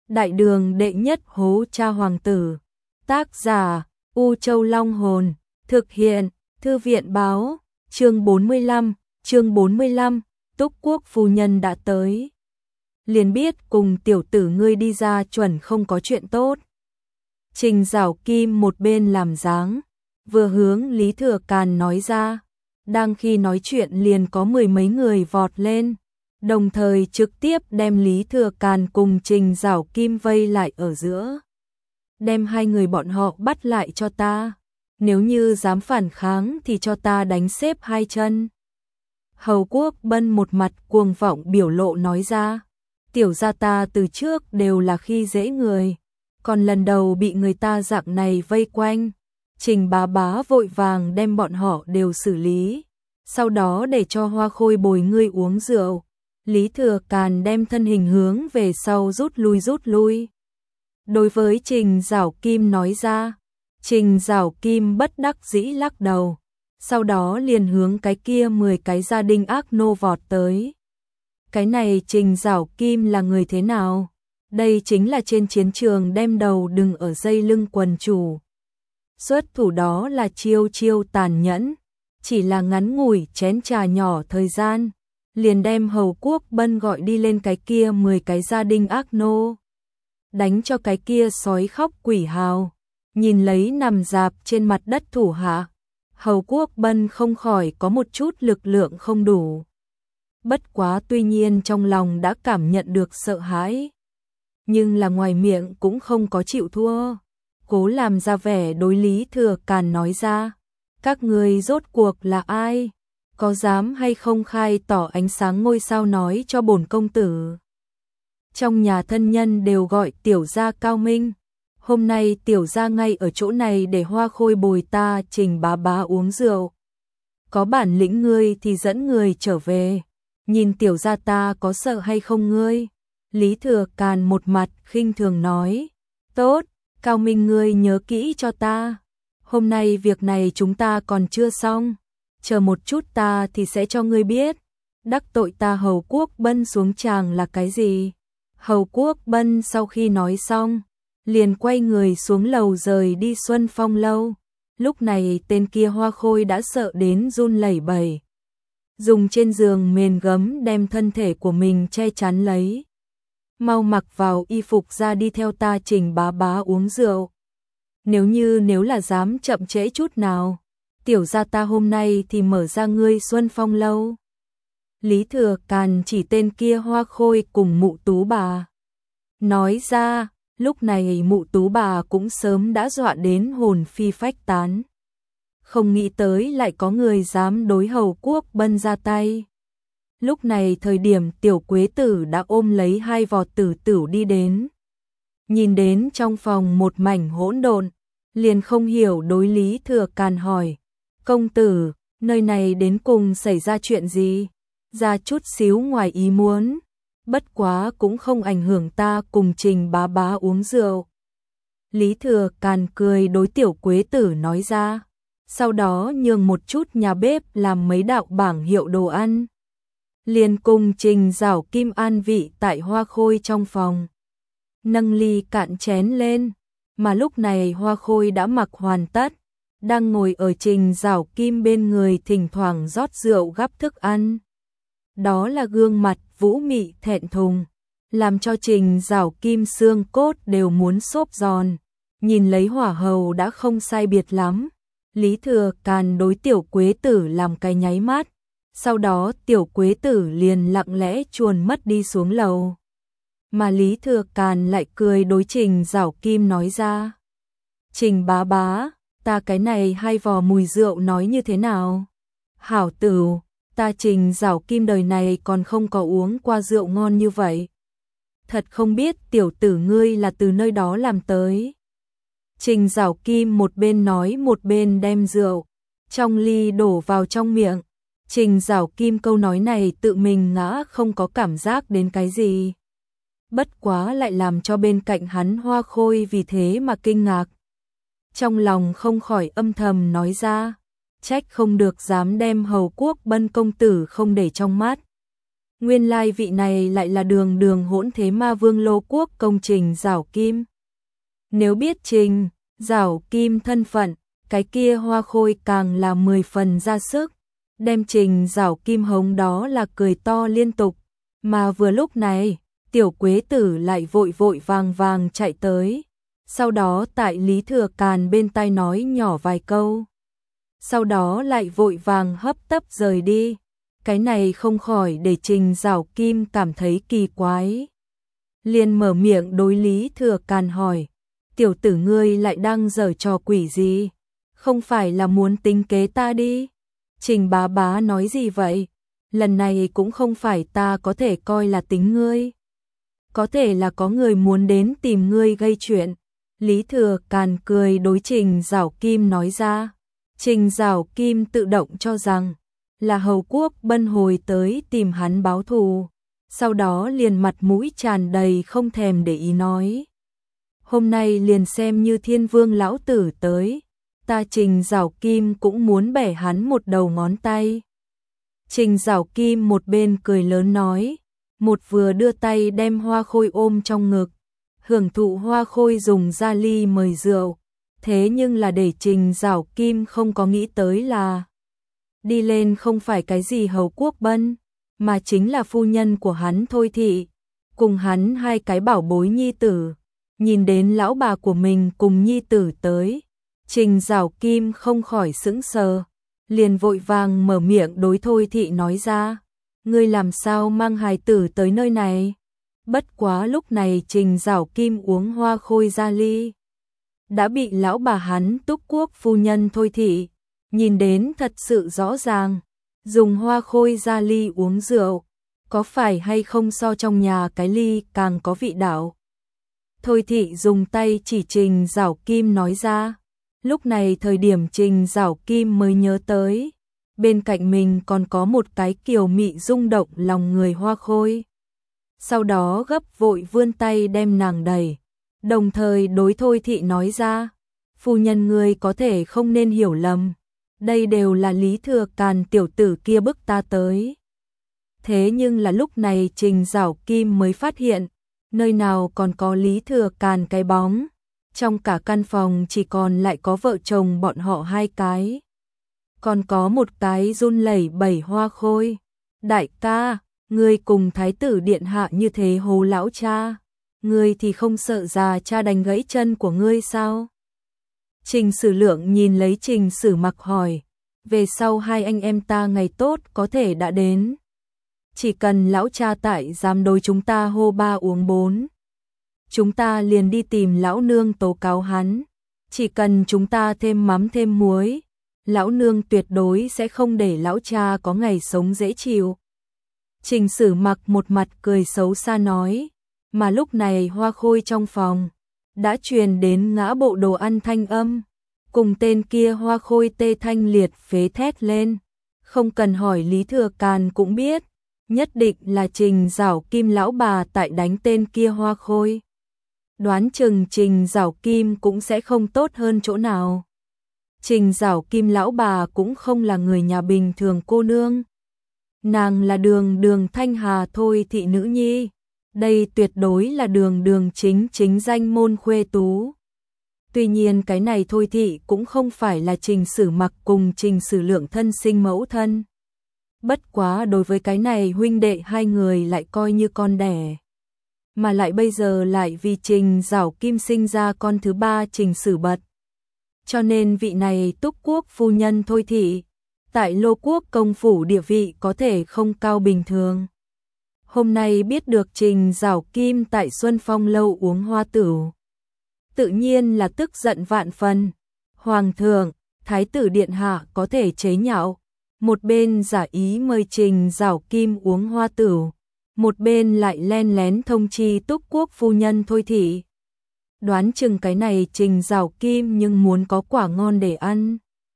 Đại đường đệ nhất hố cha hoàng tử. Tác giả U Châu Long Hồn. Thực hiện Thư viện Báo. Chương 45. Túc Quốc phu nhân đã tới. Liền biết cùng tiểu tử ngươi đi ra chuẩn không có chuyện tốt. Trình Giảo Kim một bên làm dáng, vừa hướng Lý Thừa Càn nói ra. Đang khi nói chuyện liền có mười mấy người vọt lên, đồng thời trực tiếp đem Lý Thừa Càn cùng Trình Giảo Kim vây lại ở giữa. Đem hai người bọn họ bắt lại cho ta, nếu như dám phản kháng thì cho ta đánh xếp hai chân. Hầu Quốc Bân một mặt cuồng vọng biểu lộ nói ra, tiểu gia ta từ trước đều là khi dễ người, còn lần đầu bị người ta dạng này vây quanh. Trình bá bá vội vàng đem bọn họ đều xử lý, sau đó để cho Hoa Khôi bồi ngươi uống rượu. Lý Thừa Càn đem thân hình hướng về sau rút lui. Đối với Trình Giảo Kim nói ra, Trình Giảo Kim bất đắc dĩ lắc đầu, sau đó liền hướng cái kia 10 cái gia đình ác nô vọt tới. Cái này Trình Giảo Kim là người thế nào? Đây chính là trên chiến trường đem đầu đừng ở dây lưng quần chủ. Xuất thủ đó là chiêu tàn nhẫn, chỉ là ngắn ngủi chén trà nhỏ thời gian, liền đem Hầu Quốc Bân gọi đi lên cái kia 10 cái gia đình ác nô. Đánh cho cái kia sói khóc quỷ hào, nhìn lấy nằm dạp trên mặt đất thủ hạ. Hầu Quốc Bân không khỏi có một chút lực lượng không đủ. Bất quá tuy nhiên trong lòng đã cảm nhận được sợ hãi, nhưng là ngoài miệng cũng không có chịu thua. Cố làm ra vẻ đối Lý Thừa Càn nói ra, các ngươi rốt cuộc là ai? Có dám hay không khai tỏ ánh sáng ngôi sao nói cho bổn công tử? Trong nhà thân nhân đều gọi tiểu gia cao minh. Hôm nay tiểu gia ngay ở chỗ này để Hoa Khôi bồi ta Trình bá bá uống rượu. Có bản lĩnh ngươi thì dẫn người trở về. Nhìn tiểu gia ta có sợ hay không ngươi? Lý Thừa Càn một mặt khinh thường nói. Tốt, Cao Minh ngươi nhớ kỹ cho ta. Hôm nay việc này chúng ta còn chưa xong. Chờ một chút ta thì sẽ cho ngươi biết. Đắc tội ta Hầu Quốc Bân xuống tràng là cái gì? Hầu Quốc Bân sau khi nói xong, liền quay người xuống lầu rời đi Xuân Phong lâu. Lúc này tên kia Hoa Khôi đã sợ đến run lẩy bẩy, dùng trên giường mền gấm đem thân thể của mình che chắn lấy. Mau mặc vào y phục ra đi theo ta Trình bá bá uống rượu. Nếu là dám chậm trễ chút nào, tiểu gia ta hôm nay thì mở ra ngươi Xuân Phong lâu. Lý Thừa Càn chỉ tên kia Hoa Khôi cùng Mụ Tú bà. Nói ra, lúc này Mụ Tú bà cũng sớm đã dọa đến hồn phi phách tán. Không nghĩ tới lại có người dám đối Hầu Quốc Bân ra tay. Lúc này thời điểm Tiểu Quế Tử đã ôm lấy hai vò tử tửu đi đến. Nhìn đến trong phòng một mảnh hỗn độn, liền không hiểu đối Lý Thừa Càn hỏi. Công tử, nơi này đến cùng xảy ra chuyện gì? Ra chút xíu ngoài ý muốn. Bất quá cũng không ảnh hưởng ta cùng Trình bá bá uống rượu. Lý Thừa Càn cười đối Tiểu Quế Tử nói ra. Sau đó nhường một chút nhà bếp làm mấy đạo bảng hiệu đồ ăn. Liền cùng Trình Giảo Kim an vị tại Hoa Khôi trong phòng. Nâng ly cạn chén lên. Mà lúc này Hoa Khôi đã mặc hoàn tất, đang ngồi ở Trình Giảo Kim bên người thỉnh thoảng rót rượu gắp thức ăn. Đó là gương mặt vũ mị thẹn thùng, làm cho Trình Giảo Kim xương cốt đều muốn xốp giòn. Nhìn lấy hỏa hầu đã không sai biệt lắm. Lý Thừa Càn đối Tiểu Quế Tử làm cái nháy mắt, sau đó Tiểu Quế Tử liền lặng lẽ chuồn mất đi xuống lầu. Mà Lý Thừa Càn lại cười đối Trình Giảo Kim nói ra. Trình bá bá, ta cái này hai vò mùi rượu nói như thế nào? Hảo tửu, ta Trình Giảo Kim đời này còn không có uống qua rượu ngon như vậy. Thật không biết tiểu tử ngươi là từ nơi đó làm tới. Trình Giảo Kim một bên nói một bên đem rượu trong ly đổ vào trong miệng. Trình Giảo Kim câu nói này tự mình ngã không có cảm giác đến cái gì. Bất quá lại làm cho bên cạnh hắn Hoa Khôi vì thế mà kinh ngạc. Trong lòng không khỏi âm thầm nói ra, trách không được dám đem Hầu Quốc Bân công tử không để trong mắt. Nguyên lai vị này lại là đường đường hỗn thế ma vương Lô Quốc công Trình Giảo Kim. Nếu biết Trình Giảo Kim thân phận, cái kia Hoa Khôi càng là 10 phần ra sức, đem Trình Giảo Kim hống đó là cười to liên tục, mà vừa lúc này, Tiểu Quế Tử lại vội vội vàng vàng chạy tới, sau đó tại Lý Thừa Càn bên tai nói nhỏ vài câu, sau đó lại vội vàng hấp tấp rời đi. Cái này không khỏi để Trình Giảo Kim cảm thấy kỳ quái. Liền mở miệng đối Lý Thừa Càn hỏi, tiểu tử ngươi lại đang giở trò quỷ gì? Không phải là muốn tính kế ta đi? Trình bá bá nói gì vậy? Lần này cũng không phải ta có thể coi là tính ngươi. Có thể là có người muốn đến tìm ngươi gây chuyện. Lý Thừa Càn cười đối Trình Giảo Kim nói ra. Trình Giảo Kim tự động cho rằng là Hầu Quốc Bân hồi tới tìm hắn báo thù, sau đó liền mặt mũi tràn đầy không thèm để ý nói. Hôm nay liền xem như Thiên Vương lão tử tới, ta Trình Giảo Kim cũng muốn bẻ hắn một đầu ngón tay. Trình Giảo Kim một bên cười lớn nói, một vừa đưa tay đem Hoa Khôi ôm trong ngực, hưởng thụ Hoa Khôi dùng ra ly mời rượu. Thế nhưng là để Trình Giảo Kim không có nghĩ tới là đi lên không phải cái gì Hầu Quốc Bân, mà chính là phu nhân của hắn Thôi Thị, cùng hắn hai cái bảo bối nhi tử. Nhìn đến lão bà của mình cùng nhi tử tới, Trình Giảo Kim không khỏi sững sờ, liền vội vàng mở miệng đối Thôi Thị nói ra, ngươi làm sao mang hài tử tới nơi này? Bất quá lúc này Trình Giảo Kim uống Hoa Khôi ra ly, đã bị lão bà hắn Túc Quốc phu nhân Thôi Thị nhìn đến thật sự rõ ràng, dùng Hoa Khôi ra ly uống rượu, có phải hay không so trong nhà cái ly càng có vị đạo. Thôi Thị dùng tay chỉ Trình Giảo Kim nói ra, lúc này thời điểm Trình Giảo Kim mới nhớ tới, bên cạnh mình còn có một cái kiều mị rung động lòng người Hoa Khôi. Sau đó gấp vội vươn tay đem nàng đẩy, đồng thời đối Thôi Thị nói ra, phu nhân ngươi có thể không nên hiểu lầm, đây đều là Lý Thừa Càn tiểu tử kia bức ta tới. Thế nhưng là lúc này Trình Giảo Kim mới phát hiện, nơi nào còn có Lý Thừa Càn cái bóng, trong cả căn phòng chỉ còn lại có vợ chồng bọn họ hai cái. Còn có một cái run lẩy bẩy Hoa Khôi. Đại ca, ngươi cùng thái tử điện hạ như thế hố lão cha, ngươi thì không sợ già cha đánh gãy chân của ngươi sao? Trình Sử Lượng nhìn lấy Trình Sử Mặc hỏi, về sau hai anh em ta ngày tốt có thể đã đến. Chỉ cần lão cha tại dám đối chúng ta hô ba uống bốn, chúng ta liền đi tìm lão nương tố cáo hắn. Chỉ cần chúng ta thêm mắm thêm muối, lão nương tuyệt đối sẽ không để lão cha có ngày sống dễ chịu. Trình Sử Mặc một mặt cười xấu xa nói, mà lúc này Hoa Khôi trong phòng đã truyền đến ngã bộ đồ ăn thanh âm, cùng tên kia Hoa Khôi tê thanh liệt phế thét lên. Không cần hỏi Lý Thừa Càn cũng biết, nhất định là Trình Giảo Kim lão bà tại đánh tên kia Hoa Khôi. Đoán chừng Trình Giảo Kim cũng sẽ không tốt hơn chỗ nào. Trình Giảo Kim lão bà cũng không là người nhà bình thường cô nương. Nàng là đường đường Thanh Hà Thôi Thị nữ nhi. Đây tuyệt đối là đường đường chính danh môn khuê tú. Tuy nhiên cái này Thôi Thị cũng không phải là Trình Sử Mặc cùng Trình Sử Lượng thân sinh mẫu thân. Bất quá đối với cái này huynh đệ hai người lại coi như con đẻ. Mà lại bây giờ lại vì Trình Giảo Kim sinh ra con thứ ba Trình Sử Bật. Cho nên vị này Túc Quốc phu nhân Thôi Thị, tại Lô Quốc công phủ địa vị có thể không cao bình thường. Hôm nay biết được Trình Giảo Kim tại Xuân Phong lâu uống hoa tửu, tự nhiên là tức giận vạn phần. Hoàng thượng, thái tử điện hạ có thể chế nhạo, một bên giả ý mời Trình Giảo Kim uống hoa tửu, một bên lại len lén thông chi Túc Quốc phu nhân Thôi Thị. Đoán chừng cái này Trình Giảo Kim nhưng muốn có quả ngon để ăn.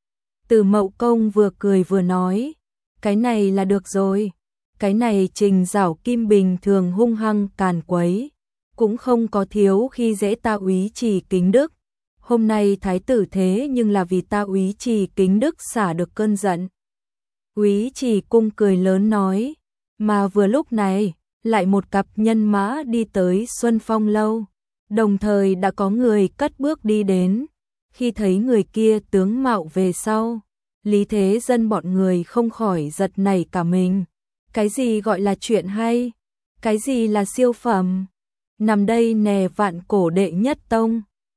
Từ Mậu Công vừa cười vừa nói, cái này là được rồi. Cái này Trình Giảo Kim bình thường hung hăng càn quấy, cũng không có thiếu khi dễ ta úy trì kính đức. Hôm nay thái tử thế nhưng là vì ta úy trì kính đức xả được cơn giận. Úy trì cung cười lớn nói, Mà vừa lúc này, lại một cặp nhân mã đi tới Xuân Phong lâu, đồng thời đã có người cất bước đi đến. Khi thấy người kia tướng mạo về sau, Lý Thế Dân bọn người không khỏi giật nảy cả mình. Cái gì gọi là chuyện hay? Cái gì là siêu phẩm? Nằm đây nè, vạn cổ đệ nhất tông.